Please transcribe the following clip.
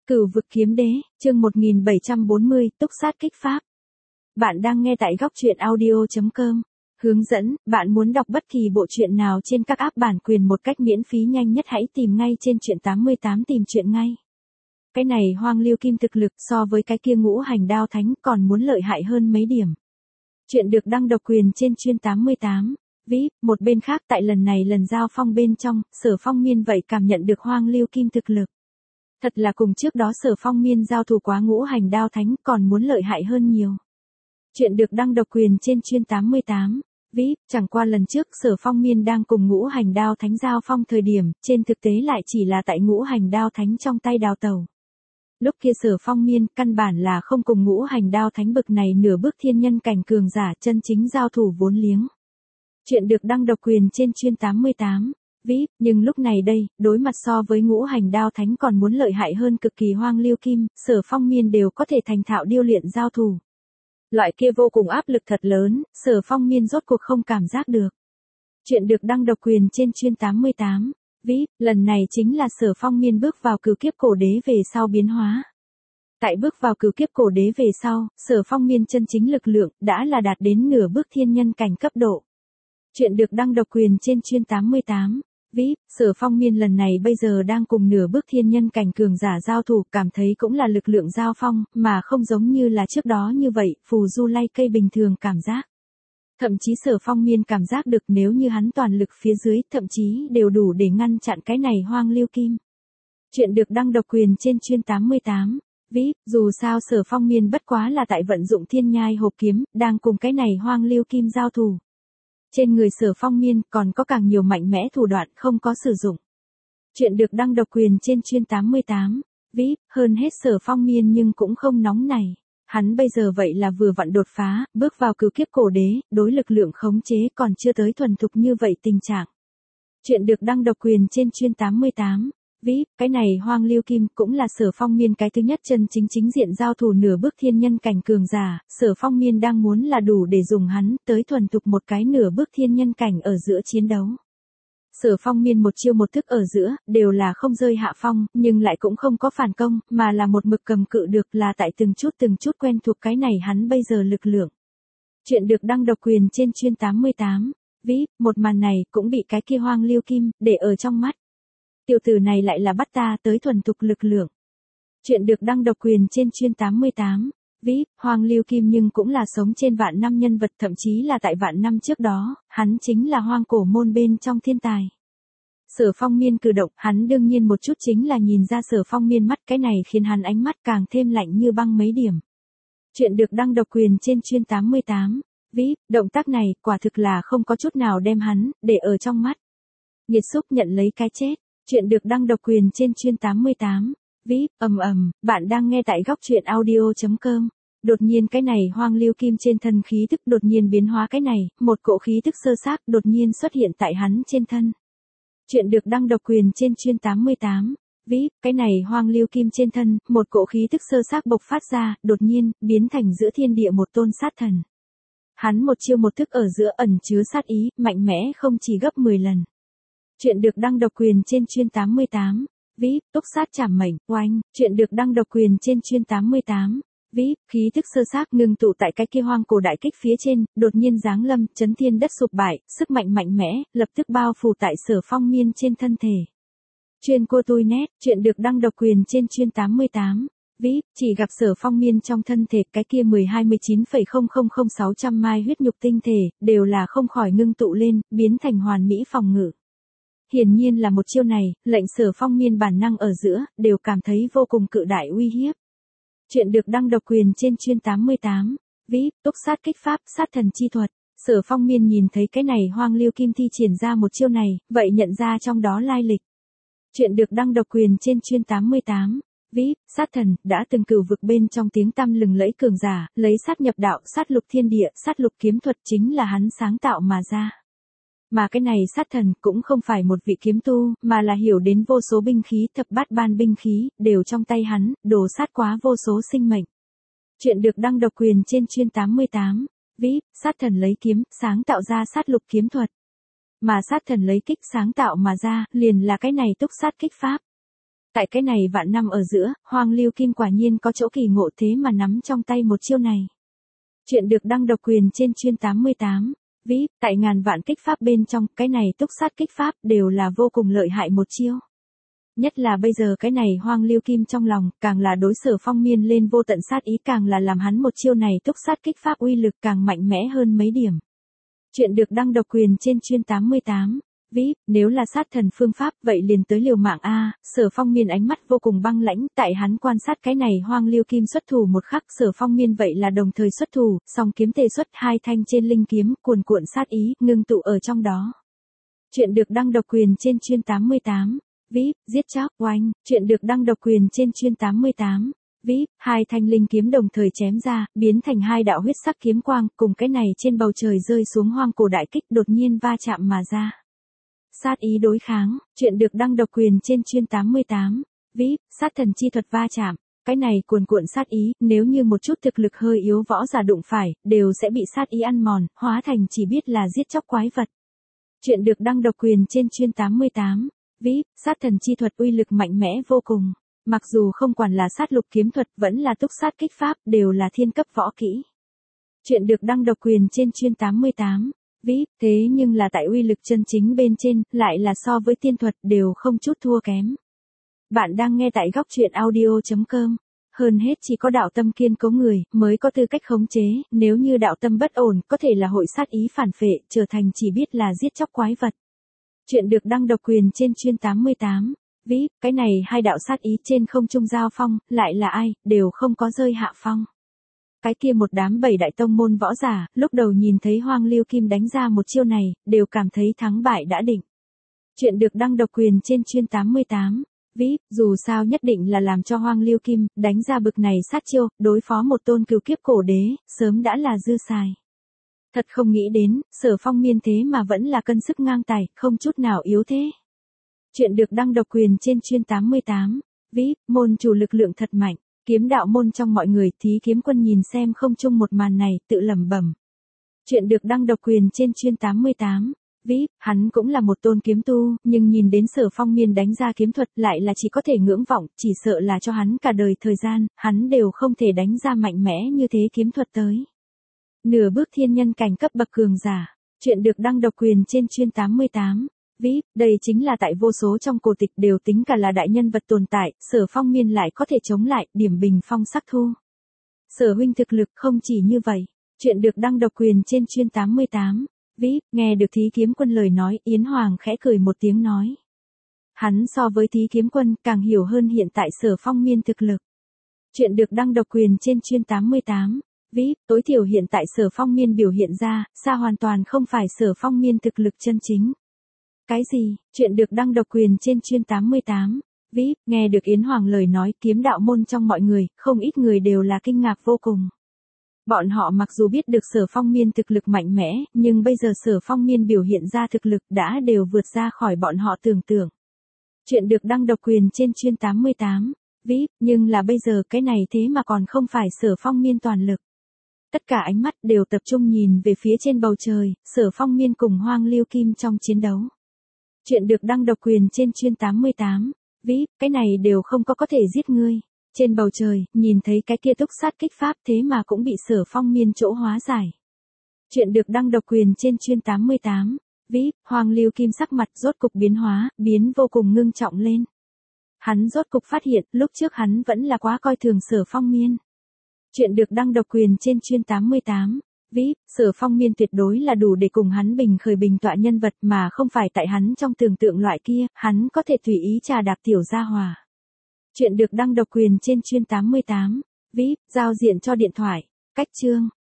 Cửu vực kiếm đế, chương 1740, túc sát kích pháp. Bạn đang nghe tại góc truyện audio.com. Hướng dẫn, bạn muốn đọc bất kỳ bộ truyện nào trên các app bản quyền một cách miễn phí nhanh nhất hãy tìm ngay trên truyện 88 tìm truyện ngay. Cái này Hoang Liêu Kim thực lực so với cái kia Ngũ Hành Đao Thánh còn muốn lợi hại hơn mấy điểm. Chuyện được đăng độc quyền trên chuyên 88. Một bên khác tại lần này lần giao phong bên trong, Sở Phong Miên vậy cảm nhận được Hoang Liêu Kim thực lực. Thật là cùng trước đó Sở Phong Miên giao thủ quá Ngũ Hành Đao Thánh còn muốn lợi hại hơn nhiều. Chuyện được đăng độc quyền trên chuyên 88. Chẳng qua lần trước Sở Phong Miên đang cùng Ngũ Hành Đao Thánh giao phong thời điểm, trên thực tế lại chỉ là tại Ngũ Hành Đao Thánh trong tay đào tẩu. Lúc kia Sở Phong Miên căn bản là không cùng Ngũ Hành Đao Thánh bực này nửa bước thiên nhân cảnh cường giả chân chính giao thủ vốn liếng. Chuyện được đăng độc quyền trên chuyên 88. Nhưng lúc này đây, đối mặt so với Ngũ Hành Đao Thánh còn muốn lợi hại hơn cực kỳ Hoang Liêu Kim, Sở Phong Miên đều có thể thành thạo điêu luyện giao thủ. Loại kia vô cùng áp lực thật lớn, Sở Phong Miên rốt cuộc không cảm giác được. Chuyện được đăng độc quyền trên chuyên 88. Lần này chính là Sở Phong Miên bước vào cửu kiếp cổ đế về sau biến hóa. Tại bước vào cửu kiếp cổ đế về sau, Sở Phong Miên chân chính lực lượng đã là đạt đến nửa bước thiên nhân cảnh cấp độ. Chuyện được đăng độc quyền trên chuyên 88. Sở Phong Miên lần này bây giờ đang cùng nửa bước thiên nhân cảnh cường giả giao thủ, cảm thấy cũng là lực lượng giao phong, mà không giống như là trước đó như vậy, phù du lay cây bình thường cảm giác. Thậm chí Sở Phong Miên cảm giác được nếu như hắn toàn lực phía dưới, thậm chí đều đủ để ngăn chặn cái này Hoang Liêu Kim. Chuyện được đăng độc quyền trên chuyên 88. Dù sao Sở Phong Miên bất quá là tại vận dụng thiên nhai hộp kiếm, đang cùng cái này Hoang Liêu Kim giao thủ. Trên người Sở Phong Miên còn có càng nhiều mạnh mẽ thủ đoạn không có sử dụng. Chuyện được đăng độc quyền trên chuyên 88. Hơn hết Sở Phong Miên nhưng cũng không nóng này. Hắn bây giờ vậy là vừa vặn đột phá, bước vào cửu kiếp cổ đế, đối lực lượng khống chế còn chưa tới thuần thục như vậy tình trạng. Chuyện được đăng độc quyền trên chuyên 88. Cái này Hoang Liêu Kim cũng là Sở Phong Miên cái thứ nhất chân chính diện giao thủ nửa bước thiên nhân cảnh cường giả, Sở Phong Miên đang muốn là đủ để dùng hắn tới thuần thục một cái nửa bước thiên nhân cảnh ở giữa chiến đấu. Sở Phong Miên một chiêu một thức ở giữa, đều là không rơi hạ phong, nhưng lại cũng không có phản công, mà là một mực cầm cự được là tại từng chút quen thuộc cái này hắn bây giờ lực lượng. Chuyện được đăng độc quyền trên chuyên 88. Một màn này cũng bị cái kia Hoang Liêu Kim để ở trong mắt. Tiểu tử này lại là bắt ta tới thuần thục lực lượng. Chuyện được đăng độc quyền trên chuyên 88. Hoang Liêu Kim nhưng cũng là sống trên vạn năm nhân vật, thậm chí là tại vạn năm trước đó, hắn chính là hoang cổ môn bên trong thiên tài. Sở Phong Miên cử động, hắn đương nhiên một chút chính là nhìn ra Sở Phong Miên mắt, cái này khiến hắn ánh mắt càng thêm lạnh như băng mấy điểm. Chuyện được đăng độc quyền trên chuyên 88. Động tác này quả thực là không có chút nào đem hắn để ở trong mắt. Nghiệt xúc nhận lấy cái chết. Chuyện được đăng độc quyền trên chuyên 88. Bạn đang nghe tại góc truyện audio.com. Đột nhiên cái này Hoang Liêu Kim trên thân khí tức đột nhiên biến hóa, cái này, một cỗ khí tức sơ xác đột nhiên xuất hiện tại hắn trên thân. Chuyện được đăng độc quyền trên chuyên 88. Cái này Hoang Liêu Kim trên thân, một cỗ khí tức sơ xác bộc phát ra, đột nhiên, biến thành giữa thiên địa một tôn sát thần. Hắn một chiêu một thức ở giữa ẩn chứa sát ý, mạnh mẽ không chỉ gấp 10 lần. Chuyện được đăng độc quyền trên chuyên 88. Túc sát chảm mệnh, oanh. Chuyện được đăng độc quyền trên chuyên 88. Khí thức sơ xác ngưng tụ tại cái kia hoang cổ đại kích phía trên, đột nhiên giáng lâm, chấn thiên đất sụp bại, sức mạnh mạnh mẽ, lập tức bao phủ tại Sở Phong Miên trên thân thể. Chuyên cô tôi nét, chuyện được đăng độc quyền trên chuyên 88. Chỉ gặp Sở Phong Miên trong thân thể cái kia 12.000.600 mai huyết nhục tinh thể, đều là không khỏi ngưng tụ lên, biến thành hoàn mỹ phòng ngự. Hiển nhiên là một chiêu này, lệnh Sở Phong Miên bản năng ở giữa, đều cảm thấy vô cùng cự đại uy hiếp. Chuyện được đăng độc quyền trên chuyên 88. Túc sát kích pháp, sát thần chi thuật. Sở Phong Miên nhìn thấy cái này Hoang Liêu Kim thi triển ra một chiêu này, vậy nhận ra trong đó lai lịch. Chuyện được đăng độc quyền trên chuyên 88. Sát thần, đã từng cửu vực bên trong tiếng tăm lừng lẫy cường giả, lấy sát nhập đạo, sát lục thiên địa, sát lục kiếm thuật chính là hắn sáng tạo mà ra. Mà cái này sát thần cũng không phải một vị kiếm tu, mà là hiểu đến vô số binh khí, thập bát ban binh khí, đều trong tay hắn, đổ sát quá vô số sinh mệnh. Chuyện được đăng độc quyền trên chuyên 88. Sát thần lấy kiếm, sáng tạo ra sát lục kiếm thuật. Mà sát thần lấy kích sáng tạo mà ra, liền là cái này túc sát kích pháp. Tại cái này vạn năm ở giữa, Hoàng Lưu Kim quả nhiên có chỗ kỳ ngộ thế mà nắm trong tay một chiêu này. Chuyện được đăng độc quyền trên chuyên 88. Ví, tại ngàn vạn kích pháp bên trong, cái này túc sát kích pháp đều là vô cùng lợi hại một chiêu. Nhất là bây giờ cái này Hoàng Lưu Kim trong lòng, càng là đối Sở Phong Miên lên vô tận sát ý, càng là làm hắn một chiêu này túc sát kích pháp uy lực càng mạnh mẽ hơn mấy điểm. Chuyện được đăng độc quyền trên chuyên 88. Ví, nếu là sát thần phương pháp vậy liền tới liều mạng a. Sở Phong Miên ánh mắt vô cùng băng lãnh, tại hắn quan sát cái này Hoàng Lưu Kim xuất thủ một khắc, Sở Phong Miên vậy là đồng thời xuất thủ, song kiếm tề xuất, hai thanh trên linh kiếm, cuồn cuộn sát ý, ngưng tụ ở trong đó. Chuyện được đăng độc quyền trên chuyên 88. Ví, giết chóc, oanh. Chuyện được đăng độc quyền trên chuyên 88. Ví, hai thanh linh kiếm đồng thời chém ra, biến thành hai đạo huyết sắc kiếm quang, cùng cái này trên bầu trời rơi xuống hoang cổ đại kích đột nhiên va chạm mà ra. Sát ý đối kháng, chuyện được đăng độc quyền trên chuyên 88. Ví, sát thần chi thuật va chạm, cái này cuồn cuộn sát ý, nếu như một chút thực lực hơi yếu võ giả đụng phải, đều sẽ bị sát ý ăn mòn, hóa thành chỉ biết là giết chóc quái vật. Chuyện được đăng độc quyền trên chuyên 88. Ví, sát thần chi thuật uy lực mạnh mẽ vô cùng. Mặc dù không quản là sát lục kiếm thuật vẫn là túc sát kích pháp đều là thiên cấp võ kỹ. Chuyện được đăng độc quyền trên chuyên 88. Ví, thế nhưng là tại uy lực chân chính bên trên, lại là so với tiên thuật đều không chút thua kém. Bạn đang nghe tại góc truyện audio.com. Hơn hết chỉ có đạo tâm kiên cố người mới có tư cách khống chế, nếu như đạo tâm bất ổn có thể là hội sát ý phản phệ, trở thành chỉ biết là giết chóc quái vật. Chuyện được đăng độc quyền trên chuyên 88. Ví, cái này hai đạo sát ý trên không trung giao phong, lại là ai, đều không có rơi hạ phong. Cái kia một đám bảy đại tông môn võ giả, lúc đầu nhìn thấy Hoàng Lưu Kim đánh ra một chiêu này, đều cảm thấy thắng bại đã định. Chuyện được đăng độc quyền trên chuyên 88. Ví, dù sao nhất định là làm cho Hoàng Lưu Kim đánh ra bực này sát chiêu, đối phó một tôn cửu kiếp cổ đế, sớm đã là dư xài. Thật không nghĩ đến, Sở Phong Miên thế mà vẫn là cân sức ngang tài, không chút nào yếu thế. Chuyện được đăng độc quyền trên chuyên 88. Ví, môn chủ lực lượng thật mạnh, kiếm đạo môn trong mọi người, Thí Kiếm Quân nhìn xem không chung một màn này, tự lẩm bẩm. Chuyện được đăng độc quyền trên chuyên 88. Ví, hắn cũng là một tôn kiếm tu, nhưng nhìn đến Sở Phong Miên đánh ra kiếm thuật lại là chỉ có thể ngưỡng vọng, chỉ sợ là cho hắn cả đời thời gian, hắn đều không thể đánh ra mạnh mẽ như thế kiếm thuật tới. Nửa bước thiên nhân cảnh cấp bậc cường giả. Chuyện được đăng độc quyền trên chuyên 88. Ví, đây chính là tại vô số trong cổ tịch đều tính cả là đại nhân vật tồn tại, Sở Phong Miên lại có thể chống lại, điểm bình phong sắc thu. Sở huynh thực lực không chỉ như vậy. Chuyện được đăng độc quyền trên chuyên 88. Ví, nghe được Thí Kiếm Quân lời nói, Yến Hoàng khẽ cười một tiếng nói. Hắn so với Thí Kiếm Quân càng hiểu hơn hiện tại Sở Phong Miên thực lực. Chuyện được đăng độc quyền trên chuyên 88. Ví, tối thiểu hiện tại Sở Phong Miên biểu hiện ra, xa hoàn toàn không phải Sở Phong Miên thực lực chân chính. Cái gì? Chuyện được đăng độc quyền trên chuyên 88. Ví, nghe được Yến Hoàng lời nói, kiếm đạo môn trong mọi người, không ít người đều là kinh ngạc vô cùng. Bọn họ mặc dù biết được Sở Phong Miên thực lực mạnh mẽ, nhưng bây giờ Sở Phong Miên biểu hiện ra thực lực đã đều vượt ra khỏi bọn họ tưởng tượng. Chuyện được đăng độc quyền trên chuyên 88. Ví, nhưng là bây giờ cái này thế mà còn không phải Sở Phong Miên toàn lực. Tất cả ánh mắt đều tập trung nhìn về phía trên bầu trời, Sở Phong Miên cùng Hoàng Lưu Kim trong chiến đấu. Chuyện được đăng độc quyền trên chuyên 88. Ví, cái này đều không có thể giết ngươi. Trên bầu trời, nhìn thấy cái kia túc sát kích pháp thế mà cũng bị Sở Phong Miên chỗ hóa giải. Chuyện được đăng độc quyền trên chuyên 88. Ví, Hoàng Lưu Kim sắc mặt rốt cục biến hóa, biến vô cùng ngưng trọng lên. Hắn rốt cục phát hiện, lúc trước hắn vẫn là quá coi thường Sở Phong Miên. Chuyện được đăng độc quyền trên chuyên 88. Ví, Sở Phong Miên tuyệt đối là đủ để cùng hắn bình khởi bình tọa nhân vật mà không phải tại hắn trong tưởng tượng loại kia, hắn có thể tùy ý trà đạp tiểu gia hòa. Chuyện được đăng độc quyền trên chuyên 88. Ví, giao diện cho điện thoại. Cách chương.